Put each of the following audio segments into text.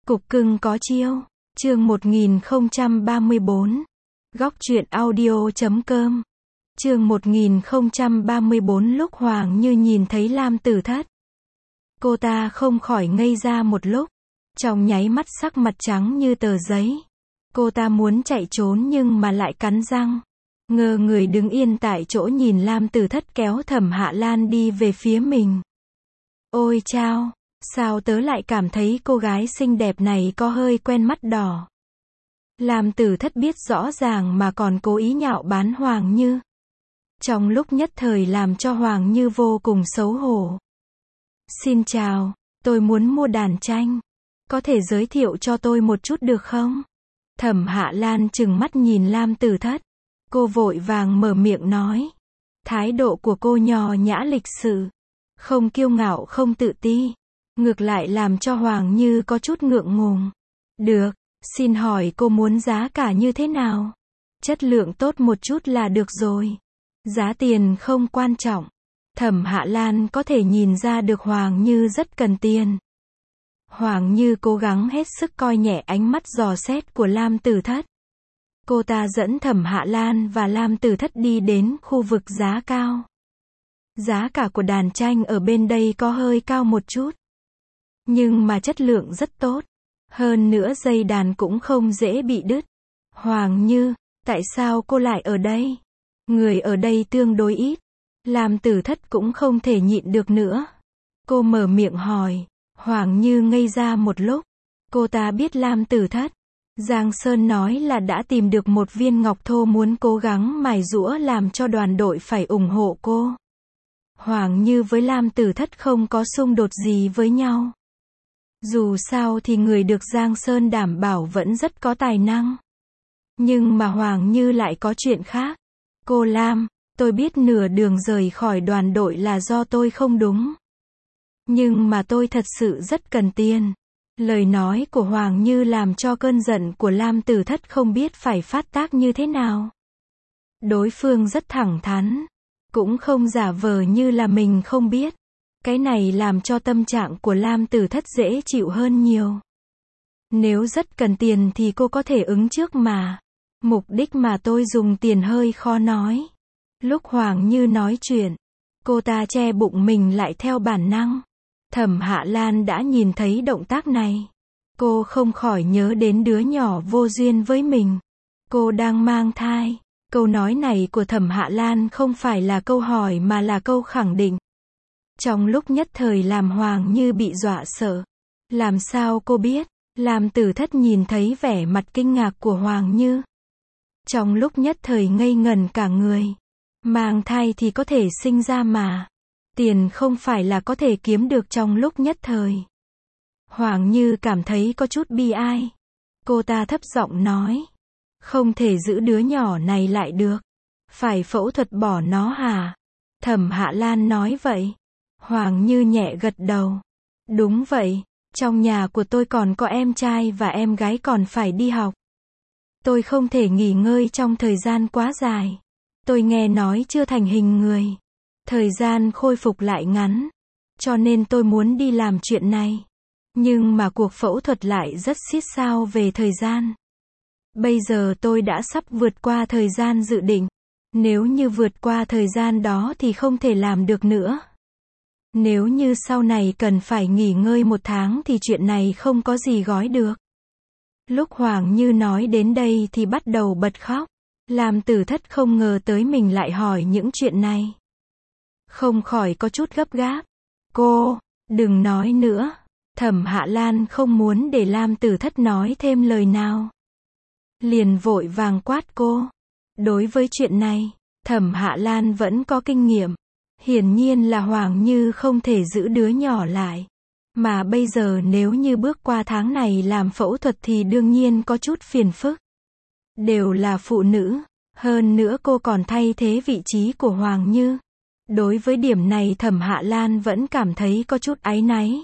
Cục cưng có chiêu. Chương 1034. Góc truyện audio.com. Chương 1034. Lúc Hoàng Như nhìn thấy Lam Tử Thất, cô ta không khỏi ngây ra một lúc, trong nháy mắt sắc mặt trắng như tờ giấy. Cô ta muốn chạy trốn nhưng mà lại cắn răng, ngơ người đứng yên tại chỗ nhìn Lam Tử Thất kéo Thẩm Hạ Lan đi về phía mình. Ôi chao, sao tớ lại cảm thấy cô gái xinh đẹp này có hơi quen mắt đỏ. Lam Tử Thất biết rõ ràng mà còn cố ý nhạo báng Hoàng Như. Trong lúc nhất thời làm cho Hoàng Như vô cùng xấu hổ. Xin chào, tôi muốn mua đàn tranh. Có thể giới thiệu cho tôi một chút được không? Thẩm Hạ Lan trừng mắt nhìn Lam Tử Thất. Cô vội vàng mở miệng nói. Thái độ của cô nho nhã lịch sự, không kiêu ngạo không tự ti, ngược lại làm cho Hoàng Như có chút ngượng ngùng. Được, xin hỏi cô muốn giá cả như thế nào? Chất lượng tốt một chút là được rồi. Giá tiền không quan trọng. Thẩm Hạ Lan có thể nhìn ra được Hoàng Như rất cần tiền. Hoàng Như cố gắng hết sức coi nhẹ ánh mắt dò xét của Lam Tử Thất. Cô ta dẫn Thẩm Hạ Lan và Lam Tử Thất đi đến khu vực giá cao. Giá cả của đàn tranh ở bên đây có hơi cao một chút, nhưng mà chất lượng rất tốt. Hơn nữa dây đàn cũng không dễ bị đứt. Hoàng Như, tại sao cô lại ở đây? Người ở đây tương đối ít. Lam Tử Thất cũng không thể nhịn được nữa. Cô mở miệng hỏi. Hoàng Như ngây ra một lúc. Cô ta biết Lam Tử Thất, Giang Sơn nói là đã tìm được một viên ngọc thô, muốn cố gắng mài giũa làm cho đoàn đội phải ủng hộ cô. Hoàng Như với Lam Tử Thất không có xung đột gì với nhau. Dù sao thì người được Giang Sơn đảm bảo vẫn rất có tài năng. Nhưng mà Hoàng Như lại có chuyện khác. Cô Lam, tôi biết nửa đường rời khỏi đoàn đội là do tôi không đúng. Nhưng mà tôi thật sự rất cần tiền. Lời nói của Hoàng Như làm cho cơn giận của Lam Tử Thất không biết phải phát tác như thế nào. Đối phương rất thẳng thắn, cũng không giả vờ như là mình không biết. Cái này làm cho tâm trạng của Lam Tử Thất dễ chịu hơn nhiều. Nếu rất cần tiền thì cô có thể ứng trước mà. Mục đích mà tôi dùng tiền hơi khó nói. Lúc Hoàng Như nói chuyện, cô ta che bụng mình lại theo bản năng. Thẩm Hạ Lan đã nhìn thấy động tác này. Cô không khỏi nhớ đến đứa nhỏ vô duyên với mình. Cô đang mang thai. Câu nói này của Thẩm Hạ Lan không phải là câu hỏi mà là câu khẳng định. Trong lúc nhất thời làm Hoàng Như bị dọa sợ. Làm sao cô biết? Lam Tử Thất nhìn thấy vẻ mặt kinh ngạc của Hoàng Như. Trong lúc nhất thời ngây ngẩn cả người. Mang thai thì có thể sinh ra mà. Tiền không phải là có thể kiếm được trong lúc nhất thời. Hoàng Như cảm thấy có chút bi ai. Cô ta thấp giọng nói. Không thể giữ đứa nhỏ này lại được. Phải phẫu thuật bỏ nó hả? Thẩm Hạ Lan nói vậy. Hoàng Như nhẹ gật đầu. Đúng vậy, trong nhà của tôi còn có em trai và em gái còn phải đi học. Tôi không thể nghỉ ngơi trong thời gian quá dài. Tôi nghe nói chưa thành hình người, thời gian khôi phục lại ngắn. Cho nên tôi muốn đi làm chuyện này. Nhưng mà cuộc phẫu thuật lại rất xít sao về thời gian. Bây giờ tôi đã sắp vượt qua thời gian dự định. Nếu như vượt qua thời gian đó thì không thể làm được nữa. Nếu như sau này cần phải nghỉ ngơi 1 tháng thì chuyện này không có gì gói được. Lúc Hoàng Như nói đến đây thì bắt đầu bật khóc. Lam Tử Thất không ngờ tới mình lại hỏi những chuyện này. Không khỏi có chút gấp gáp. Cô, đừng nói nữa. Thẩm Hạ Lan không muốn để Lam Tử Thất nói thêm lời nào. Liền vội vàng quát cô. Đối với chuyện này, Thẩm Hạ Lan vẫn có kinh nghiệm. Hiển nhiên là Hoàng Như không thể giữ đứa nhỏ lại. Mà bây giờ nếu như bước qua tháng này làm phẫu thuật thì đương nhiên có chút phiền phức. Đều là phụ nữ. Hơn nữa cô còn thay thế vị trí của Hoàng Như. Đối với điểm này Thẩm Hạ Lan vẫn cảm thấy có chút áy náy.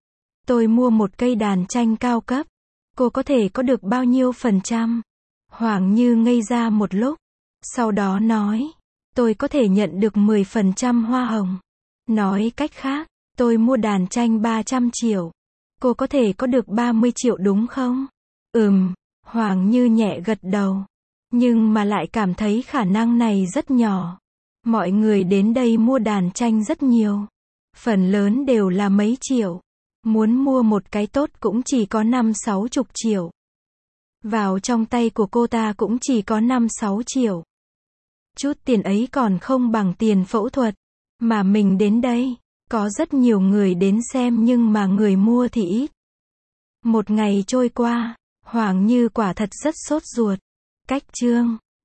Tôi mua một cây đàn tranh cao cấp. Cô có thể có được bao nhiêu %? Hoàng Như ngây ra một lúc. Sau đó nói. Tôi có thể nhận được 10% hoa hồng. Nói cách khác, tôi mua đàn tranh 300 triệu. Cô có thể có được 30 triệu đúng không? Hoàng Như nhẹ gật đầu. Nhưng mà lại cảm thấy khả năng này rất nhỏ. Mọi người đến đây mua đàn tranh rất nhiều. Phần lớn đều là mấy triệu. Muốn mua một cái tốt cũng chỉ có 50-60 triệu. Vào trong tay của cô ta cũng chỉ có 5-6 triệu. Chút tiền ấy còn không bằng tiền phẫu thuật. Mà mình đến đây, có rất nhiều người đến xem nhưng mà người mua thì ít. Một ngày trôi qua, Hoàng Như quả thật rất sốt ruột. Cách chương